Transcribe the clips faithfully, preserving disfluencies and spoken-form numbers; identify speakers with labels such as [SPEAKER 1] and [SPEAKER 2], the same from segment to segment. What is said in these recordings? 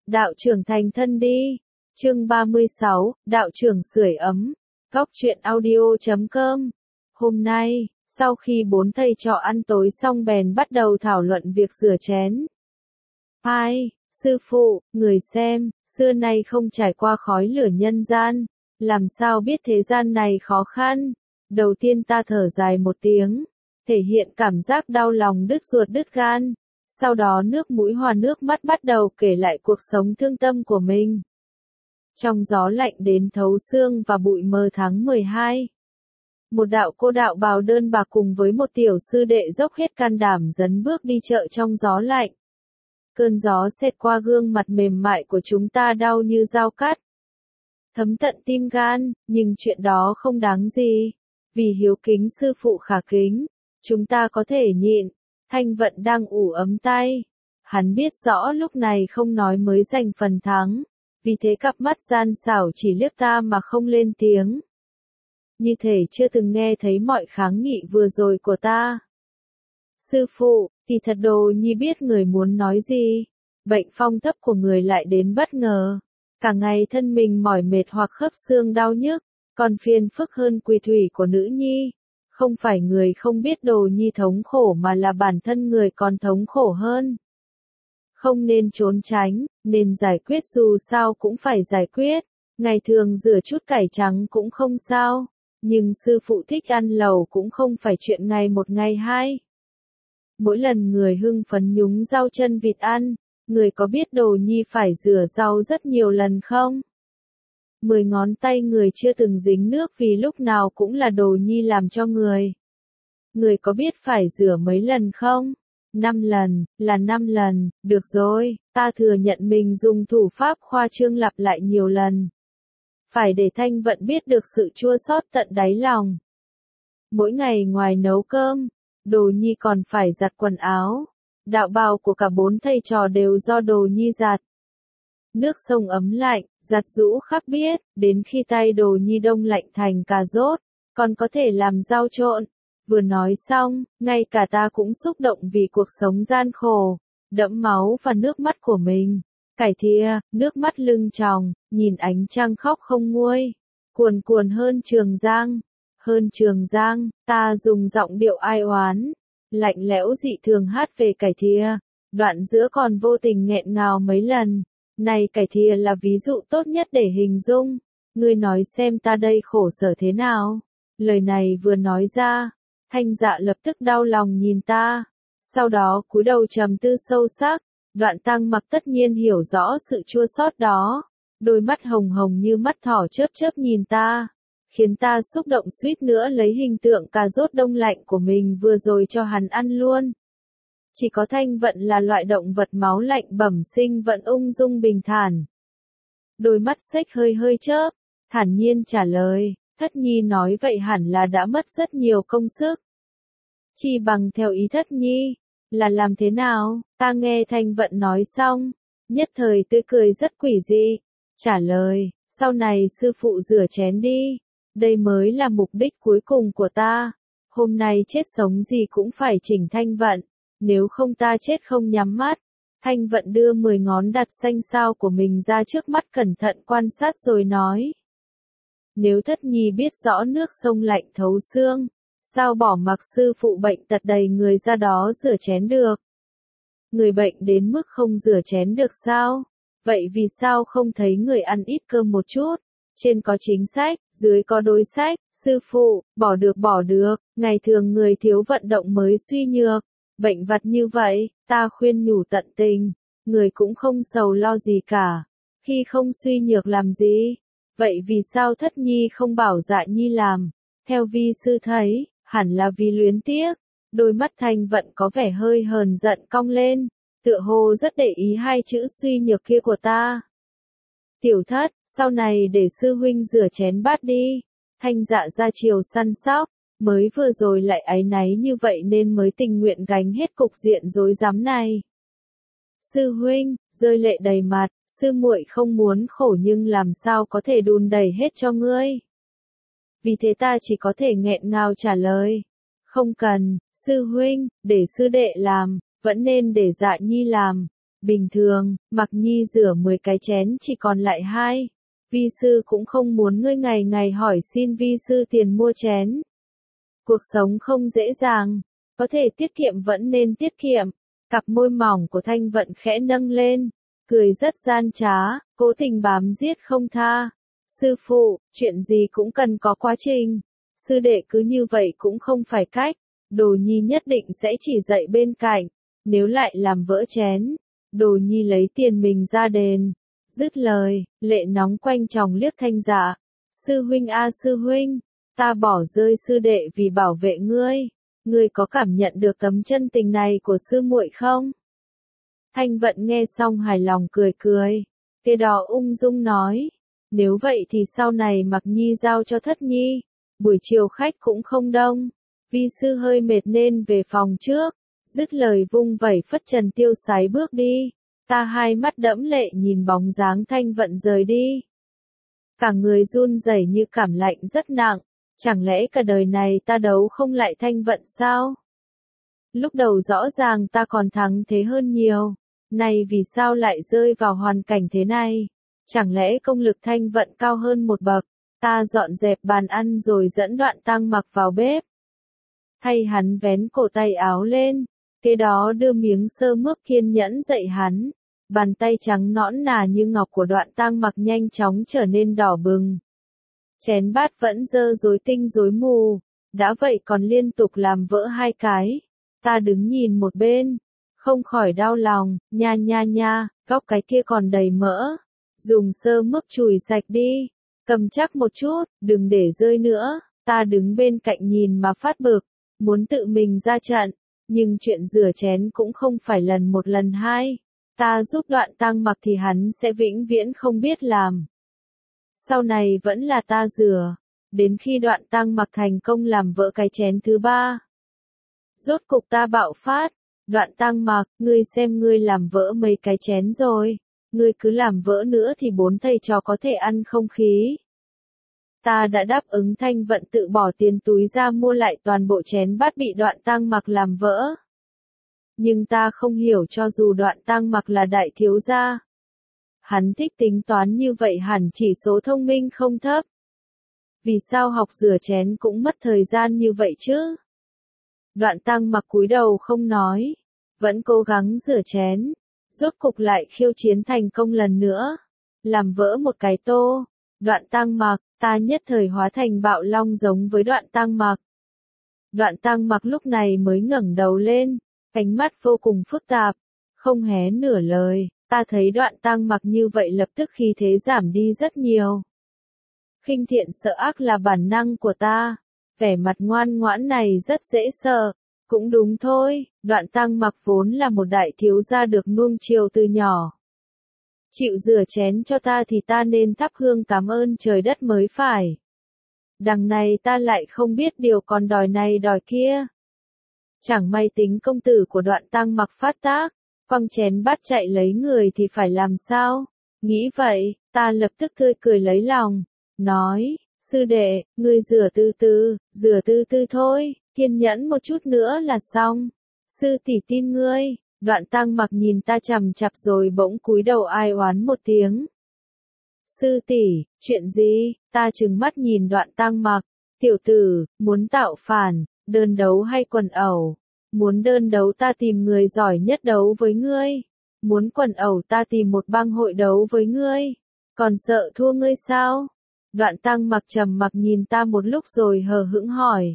[SPEAKER 1] đạo trưởng thành thân đi. Chương ba mươi sáu, đạo trưởng sưởi ấm. Góc truyện audio chấm com. Hôm nay, sau khi bốn thầy trò ăn tối xong bèn bắt đầu thảo luận việc rửa chén. Hai, sư phụ, người xem, xưa nay không trải qua khói lửa nhân gian, làm sao biết thế gian này khó khăn. Đầu tiên ta thở dài một tiếng, thể hiện cảm giác đau lòng đứt ruột đứt gan. Sau đó nước mũi hòa nước mắt bắt đầu kể lại cuộc sống thương tâm của mình. Trong gió lạnh đến thấu xương và bụi mờ tháng mười hai, một đạo cô đạo bào đơn bạc cùng với một tiểu sư đệ dốc hết can đảm dấn bước đi chợ trong gió lạnh. Cơn gió xẹt qua gương mặt mềm mại của chúng ta đau như dao cắt, thấm tận tim gan, nhưng chuyện đó không đáng gì. Vì hiếu kính sư phụ khả kính, chúng ta có thể nhịn. Thanh Vận đang ủ ấm tay. Hắn biết rõ lúc này không nói mới giành phần thắng. Vì thế cặp mắt gian xảo chỉ liếc ta mà không lên tiếng. Như thể chưa từng nghe thấy mọi kháng nghị vừa rồi của ta. Sư phụ, thì thật đồ nhi biết người muốn nói gì. Bệnh phong thấp của người lại đến bất ngờ. Cả ngày thân mình mỏi mệt hoặc khớp xương đau nhức. Còn phiền phức hơn quỳ thủy của nữ nhi. Không phải người không biết đồ nhi thống khổ mà là bản thân người còn thống khổ hơn. Không nên trốn tránh, nên giải quyết dù sao cũng phải giải quyết. Ngày thường rửa chút cải trắng cũng không sao. Nhưng sư phụ thích ăn lẩu cũng không phải chuyện ngày một ngày hai. Mỗi lần người hưng phấn nhúng rau chân vịt ăn, người có biết đồ nhi phải rửa rau rất nhiều lần không? Mười ngón tay người chưa từng dính nước vì lúc nào cũng là đồ nhi làm cho người. Người có biết phải rửa mấy lần không? Năm lần, là năm lần, được rồi, ta thừa nhận mình dùng thủ pháp khoa trương lặp lại nhiều lần. Phải để Thanh Vận biết được sự chua xót tận đáy lòng. Mỗi ngày ngoài nấu cơm, đồ nhi còn phải giặt quần áo. Đạo bào của cả bốn thầy trò đều do đồ nhi giặt. Nước sông ấm lạnh, giặt giũ khác biết, đến khi tay đồ nhi đông lạnh thành cà rốt, còn có thể làm rau trộn. Vừa nói xong, ngay cả ta cũng xúc động vì cuộc sống gian khổ, đẫm máu và nước mắt của mình. Cải thìa, nước mắt lưng tròng, nhìn ánh trăng khóc không nguôi, cuồn cuồn hơn Trường Giang. Hơn Trường Giang, ta dùng giọng điệu ai oán, lạnh lẽo dị thường hát về cải thìa, đoạn giữa còn vô tình nghẹn ngào mấy lần. Này cải thìa là ví dụ tốt nhất để hình dung, ngươi nói xem ta đây khổ sở thế nào. Lời này vừa nói ra, Thanh Dạ lập tức đau lòng nhìn ta, sau đó cúi đầu trầm tư sâu sắc. Đoạn Tăng Mặc tất nhiên hiểu rõ sự chua xót đó, đôi mắt hồng hồng như mắt thỏ chớp chớp nhìn ta, khiến ta xúc động suýt nữa lấy hình tượng cà rốt đông lạnh của mình vừa rồi cho hắn ăn luôn. Chỉ có Thanh Vận là loại động vật máu lạnh bẩm sinh vẫn ung dung bình thản. Đôi mắt xếch hơi hơi chớp, thản nhiên trả lời, Thất Nhi nói vậy hẳn là đã mất rất nhiều công sức. Chỉ bằng theo ý Thất Nhi, là làm thế nào? Ta nghe Thanh Vận nói xong, nhất thời tươi cười rất quỷ dị, trả lời, sau này sư phụ rửa chén đi, đây mới là mục đích cuối cùng của ta. Hôm nay chết sống gì cũng phải chỉnh Thanh Vận. Nếu không ta chết không nhắm mắt. Thanh Vận đưa mười ngón đặt xanh xao của mình ra trước mắt cẩn thận quan sát rồi nói. Nếu Thất Nhi biết rõ nước sông lạnh thấu xương, sao bỏ mặc sư phụ bệnh tật đầy người ra đó rửa chén được? Người bệnh đến mức không rửa chén được sao? Vậy vì sao không thấy người ăn ít cơm một chút? Trên có chính sách, dưới có đối sách, sư phụ, bỏ được bỏ được, ngày thường người thiếu vận động mới suy nhược. Bệnh vặt như vậy, ta khuyên nhủ tận tình, người cũng không sầu lo gì cả. Khi không suy nhược làm gì? Vậy vì sao Thất Nhi không bảo Dạ Nhi làm? Theo vi sư thấy, hẳn là vì luyến tiếc. Đôi mắt Thanh Vận có vẻ hơi hờn giận cong lên, tựa hồ rất để ý hai chữ suy nhược kia của ta. Tiểu Thất, sau này để sư huynh rửa chén bát đi. Thanh Dạ ra chiều săn sóc. Mới vừa rồi lại áy náy như vậy nên mới tình nguyện gánh hết cục diện rối rắm này. Sư huynh, rơi lệ đầy mặt, sư muội không muốn khổ nhưng làm sao có thể đùn đẩy hết cho ngươi. Vì thế ta chỉ có thể nghẹn ngào trả lời. Không cần, sư huynh, để sư đệ làm, vẫn nên để Dạ Nhi làm. Bình thường, Mặc Nhi rửa mười cái chén chỉ còn lại hai. Vi sư cũng không muốn ngươi ngày ngày hỏi xin vi sư tiền mua chén. Cuộc sống không dễ dàng, có thể tiết kiệm vẫn nên tiết kiệm. Cặp môi mỏng của Thanh Vận khẽ nâng lên, cười rất gian trá, cố tình bám giết không tha. Sư phụ, chuyện gì cũng cần có quá trình. Sư đệ cứ như vậy cũng không phải cách. Đồ Nhi nhất định sẽ chỉ dạy bên cạnh. Nếu lại làm vỡ chén, Đồ Nhi lấy tiền mình ra đền. Dứt lời, lệ nóng quanh tròng liếc Thanh Dạ. Sư huynh a sư huynh, ta bỏ rơi sư đệ vì bảo vệ ngươi. Ngươi có cảm nhận được tấm chân tình này của sư muội không? Thanh Vận nghe xong hài lòng cười cười. Kế đó ung dung nói. Nếu vậy thì sau này Mặc Nhi giao cho Thất Nhi. Buổi chiều khách cũng không đông. Vi sư hơi mệt nên về phòng trước. Dứt lời vung vẩy phất trần tiêu sái bước đi. Ta hai mắt đẫm lệ nhìn bóng dáng Thanh Vận rời đi. Cả người run rẩy như cảm lạnh rất nặng. Chẳng lẽ cả đời này ta đấu không lại Thanh Vận sao? Lúc đầu rõ ràng ta còn thắng thế hơn nhiều. Này vì sao lại rơi vào hoàn cảnh thế này? Chẳng lẽ công lực Thanh Vận cao hơn một bậc? Ta dọn dẹp bàn ăn rồi dẫn Đoạn Tăng Mặc vào bếp. Thay hắn vén cổ tay áo lên. Kế đó đưa miếng sơ mướp kiên nhẫn dạy hắn. Bàn tay trắng nõn nà như ngọc của Đoạn Tăng Mặc nhanh chóng trở nên đỏ bừng. Chén bát vẫn dơ rối tinh rối mù. Đã vậy còn liên tục làm vỡ hai cái. Ta đứng nhìn một bên. Không khỏi đau lòng. Nha nha nha, góc cái kia còn đầy mỡ. Dùng sơ mướp chùi sạch đi. Cầm chắc một chút, đừng để rơi nữa. Ta đứng bên cạnh nhìn mà phát bực. Muốn tự mình ra trận. Nhưng chuyện rửa chén cũng không phải lần một lần hai. Ta giúp Đoạn Tăng Mặc thì hắn sẽ vĩnh viễn không biết làm. Sau này vẫn là ta rửa. Đến khi Đoạn Tăng Mặc thành công làm vỡ cái chén thứ ba. Rốt cục ta bạo phát. Đoạn Tăng Mặc, ngươi xem ngươi làm vỡ mấy cái chén rồi. Ngươi cứ làm vỡ nữa thì bốn thầy trò có thể ăn không khí. Ta đã đáp ứng Thanh Vận tự bỏ tiền túi ra mua lại toàn bộ chén bát bị Đoạn Tăng Mặc làm vỡ. Nhưng ta không hiểu cho dù Đoạn Tăng Mặc là đại thiếu gia. Hắn thích tính toán như vậy hẳn chỉ số thông minh không thấp. Vì sao học rửa chén cũng mất thời gian như vậy chứ? Đoạn Tăng Mặc cúi đầu không nói. Vẫn cố gắng rửa chén. Rốt cục lại khiêu chiến thành công lần nữa. Làm vỡ một cái tô. Đoạn Tăng Mặc, ta nhất thời hóa thành bạo long giống với Đoạn Tăng Mặc. Đoạn Tăng Mặc lúc này mới ngẩng đầu lên. Ánh mắt vô cùng phức tạp. Không hé nửa lời. Ta thấy Đoạn Tăng Mặc như vậy lập tức khí thế giảm đi rất nhiều. Khinh thiện sợ ác là bản năng của ta. Vẻ mặt ngoan ngoãn này rất dễ sợ. Cũng đúng thôi, Đoạn Tăng Mặc vốn là một đại thiếu gia được nuông chiều từ nhỏ. Chịu rửa chén cho ta thì ta nên thắp hương cảm ơn trời đất mới phải. Đằng này ta lại không biết điều còn đòi này đòi kia. Chẳng may tính công tử của Đoạn Tăng Mặc phát tác, quăng chén bát chạy lấy người thì phải làm sao? Nghĩ vậy, ta lập tức tươi cười lấy lòng, nói, sư đệ, ngươi rửa từ từ, rửa từ từ thôi, kiên nhẫn một chút nữa là xong. Sư tỷ tin ngươi. Đoạn Tăng Mặc nhìn ta chằm chặp rồi bỗng cúi đầu ai oán một tiếng. Sư tỷ, chuyện gì? Ta trừng mắt nhìn Đoạn Tăng Mặc. Tiểu tử, muốn tạo phản, đơn đấu hay quần ẩu? Muốn đơn đấu ta tìm người giỏi nhất đấu với ngươi. Muốn quần ẩu ta tìm một bang hội đấu với ngươi. Còn sợ thua ngươi sao? Đoạn Tăng Mặc trầm mặc nhìn ta một lúc rồi hờ hững hỏi.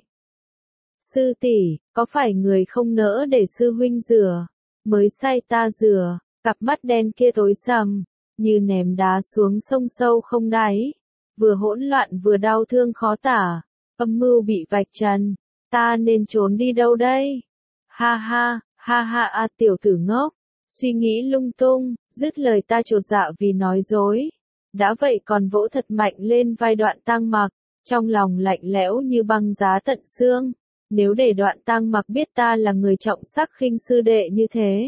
[SPEAKER 1] Sư tỷ, có phải người không nỡ để sư huynh rửa? Mới sai ta rửa, cặp mắt đen kia tối sầm, như ném đá xuống sông sâu không đáy. Vừa hỗn loạn vừa đau thương khó tả, âm mưu bị vạch trần, ta nên trốn đi đâu đây? Ha ha, ha ha a tiểu tử ngốc, suy nghĩ lung tung, dứt lời ta chột dạ vì nói dối. Đã vậy còn vỗ thật mạnh lên vai Đoạn Tăng Mặc, trong lòng lạnh lẽo như băng giá tận xương. Nếu để Đoạn Tăng Mặc biết ta là người trọng sắc khinh sư đệ như thế,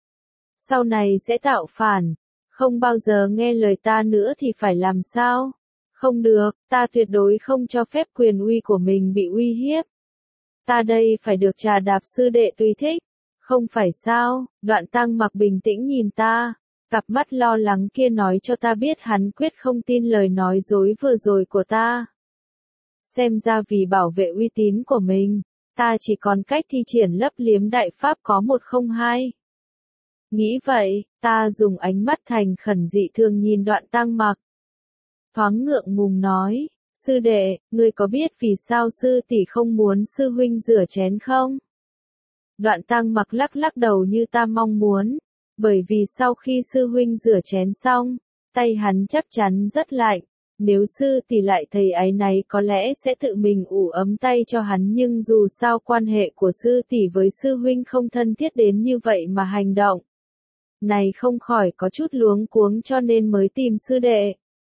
[SPEAKER 1] sau này sẽ tạo phản, không bao giờ nghe lời ta nữa thì phải làm sao? Không được, ta tuyệt đối không cho phép quyền uy của mình bị uy hiếp. Ta đây phải được trà đạp sư đệ tùy thích, Không phải sao, Đoạn Tăng Mặc bình tĩnh nhìn ta, cặp mắt lo lắng kia nói cho ta biết hắn quyết không tin lời nói dối vừa rồi của ta. Xem ra vì bảo vệ uy tín của mình, ta chỉ còn cách thi triển lấp liếm đại pháp có một không hai. Nghĩ vậy, ta dùng ánh mắt thành khẩn dị thường nhìn Đoạn Tăng Mặc. Thoáng ngượng ngùng nói, sư đệ, ngươi có biết vì sao sư tỷ không muốn sư huynh rửa chén không? Đoạn Tăng Mặc lắc lắc đầu như ta mong muốn, bởi vì sau khi sư huynh rửa chén xong, tay hắn chắc chắn rất lạnh. Nếu sư tỷ lại thấy áy náy có lẽ sẽ tự mình ủ ấm tay cho hắn, nhưng dù sao quan hệ của sư tỷ với sư huynh không thân thiết đến như vậy mà hành động này không khỏi có chút luống cuống, cho nên mới tìm sư đệ.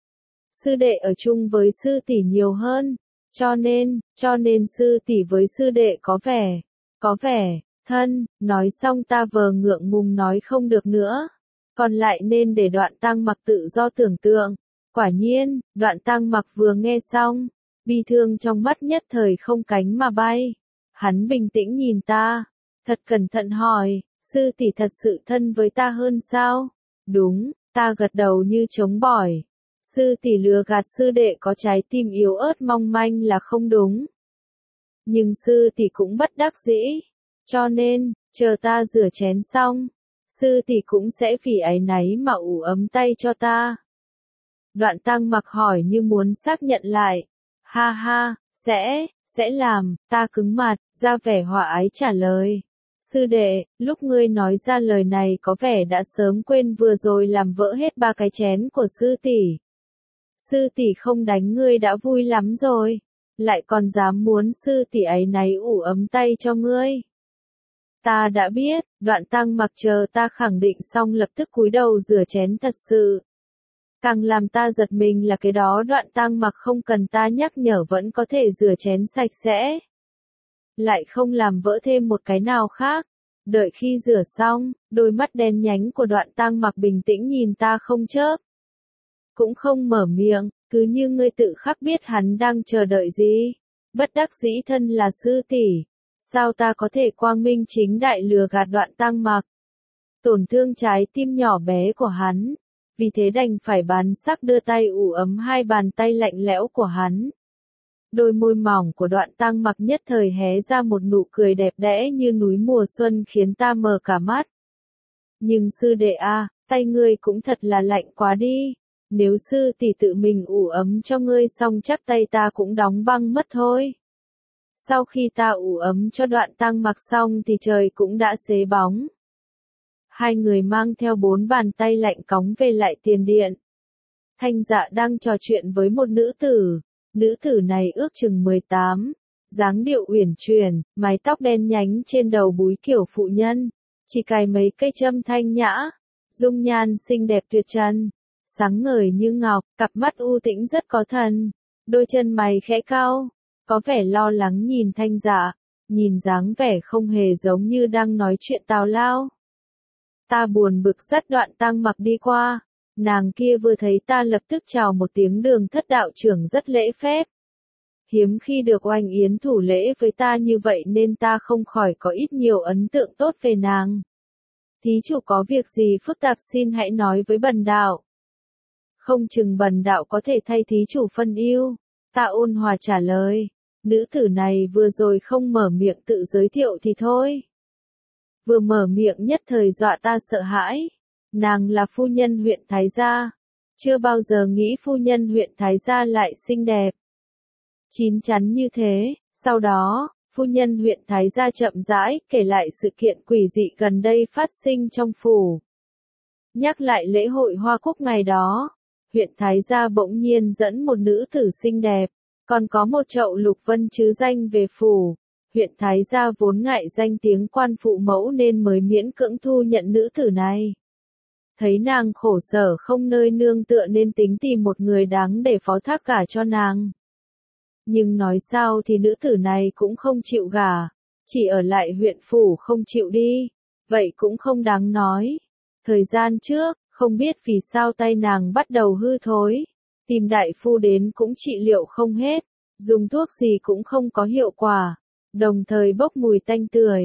[SPEAKER 1] Sư đệ ở chung với sư tỷ nhiều hơn, cho nên, cho nên sư tỷ với sư đệ có vẻ, có vẻ, thân, nói xong ta vờ ngượng ngùng nói không được nữa, còn lại nên để Đoạn Tăng Mặc tự do tưởng tượng. Quả nhiên, Đoạn Tăng Mặc vừa nghe xong, bi thương trong mắt nhất thời không cánh mà bay. Hắn bình tĩnh nhìn ta, thật cẩn thận hỏi, sư tỷ thật sự thân với ta hơn sao? Đúng, ta gật đầu như trống bỏi. Sư tỷ lừa gạt sư đệ có trái tim yếu ớt mong manh là không đúng. Nhưng sư tỷ cũng bất đắc dĩ, cho nên, chờ ta rửa chén xong, sư tỷ cũng sẽ vì áy náy mà ủ ấm tay cho ta. Đoạn Tăng Mặc hỏi như muốn xác nhận lại. Ha ha, sẽ, sẽ làm, ta cứng mặt, ra vẻ hòa ái trả lời. Sư đệ, lúc ngươi nói ra lời này có vẻ đã sớm quên vừa rồi làm vỡ hết ba cái chén của sư tỷ. Sư tỷ không đánh ngươi đã vui lắm rồi, lại còn dám muốn sư tỷ áy náy ủ ấm tay cho ngươi. Ta đã biết, Đoạn Tăng Mặc chờ ta khẳng định xong lập tức cúi đầu rửa chén thật sự. Càng làm ta giật mình là cái đó Đoạn Tăng Mặc không cần ta nhắc nhở vẫn có thể rửa chén sạch sẽ. Lại không làm vỡ thêm một cái nào khác. Đợi khi rửa xong, đôi mắt đen nhánh của Đoạn Tăng Mặc bình tĩnh nhìn ta không chớp. Cũng không mở miệng, cứ như ngươi tự khắc biết hắn đang chờ đợi gì. Bất đắc dĩ thân là sư tỷ, sao ta có thể quang minh chính đại lừa gạt Đoạn Tăng Mặc. Tổn thương trái tim nhỏ bé của hắn. Vì thế đành phải bán sắc đưa tay ủ ấm hai bàn tay lạnh lẽo của hắn. Đôi môi mỏng của Đoạn Tăng Mặc nhất thời hé ra một nụ cười đẹp đẽ như núi mùa xuân khiến ta mờ cả mắt. Nhưng sư đệ a, tay ngươi cũng thật là lạnh quá đi. Nếu sư tỷ tự mình ủ ấm cho ngươi xong chắc tay ta cũng đóng băng mất thôi. Sau khi ta ủ ấm cho Đoạn Tăng Mặc xong thì trời cũng đã xế bóng. Hai người mang theo bốn bàn tay lạnh cóng về lại tiền điện. Thanh Dạ đang trò chuyện với một nữ tử. Nữ tử này ước chừng mười tám, dáng điệu uyển chuyển, mái tóc đen nhánh trên đầu búi kiểu phụ nhân, chỉ cài mấy cây châm thanh nhã, dung nhan xinh đẹp tuyệt trần, sáng ngời như ngọc, cặp mắt u tĩnh rất có thần, đôi chân mày khẽ cau, có vẻ lo lắng nhìn Thanh Dạ, nhìn dáng vẻ không hề giống như đang nói chuyện tào lao. Ta buồn bực dắt Đoạn Tăng Mặc đi qua, nàng kia vừa thấy ta lập tức chào một tiếng Đường Thất đạo trưởng rất lễ phép. Hiếm khi được oanh yến thủ lễ với ta như vậy nên ta không khỏi có ít nhiều ấn tượng tốt về nàng. Thí chủ có việc gì phức tạp xin hãy nói với bần đạo. Không chừng bần đạo có thể thay thí chủ phân ưu. Ta ôn hòa trả lời. Nữ tử này vừa rồi không mở miệng tự giới thiệu thì thôi. Vừa mở miệng nhất thời dọa ta sợ hãi. Nàng là phu nhân huyện Thái Gia. Chưa bao giờ nghĩ phu nhân huyện Thái Gia lại xinh đẹp. Chín chắn như thế, sau đó, phu nhân huyện Thái Gia chậm rãi kể lại sự kiện quỷ dị gần đây phát sinh trong phủ. Nhắc lại lễ hội Hoa Cúc ngày đó, huyện Thái Gia bỗng nhiên dẫn một nữ tử xinh đẹp, còn có một chậu lục vân chứ danh về phủ. Huyện Thái Gia vốn ngại danh tiếng quan phụ mẫu nên mới miễn cưỡng thu nhận nữ tử này. Thấy nàng khổ sở không nơi nương tựa nên tính tìm một người đáng để phó thác gả cho nàng. Nhưng nói sao thì nữ tử này cũng không chịu gả, chỉ ở lại huyện phủ không chịu đi, vậy cũng không đáng nói. Thời gian trước, không biết vì sao tay nàng bắt đầu hư thối, tìm đại phu đến cũng trị liệu không hết, dùng thuốc gì cũng không có hiệu quả, đồng thời bốc mùi tanh tưởi.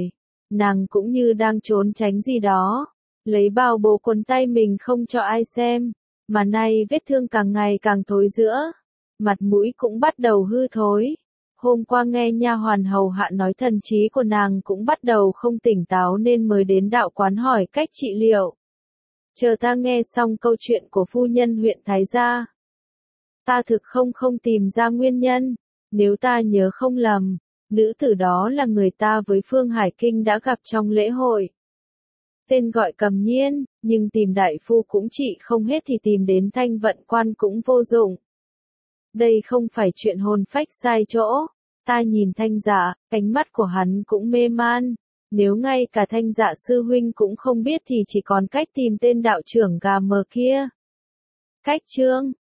[SPEAKER 1] Nàng cũng như đang trốn tránh gì đó, lấy bao bố quấn tay mình không cho ai xem, mà nay vết thương càng ngày càng thối rữa, mặt mũi cũng bắt đầu hư thối. Hôm qua nghe nha hoàn hầu hạ nói thần trí của nàng cũng bắt đầu không tỉnh táo nên mới đến đạo quán hỏi cách trị liệu. Chờ ta nghe xong câu chuyện của phu nhân huyện Thái Gia, ta thực không không tìm ra nguyên nhân, nếu ta nhớ không lầm, nữ tử đó là người ta với Phương Hải Kinh đã gặp trong lễ hội. Tên gọi Cầm Nhiên, nhưng tìm đại phu cũng trị không hết thì tìm đến Thanh Vận Quan cũng vô dụng. Đây không phải chuyện hồn phách sai chỗ, ta nhìn Thanh Dạ, ánh mắt của hắn cũng mê man, nếu ngay cả Thanh Dạ sư huynh cũng không biết thì chỉ còn cách tìm tên đạo trưởng gà mờ kia. Cách chương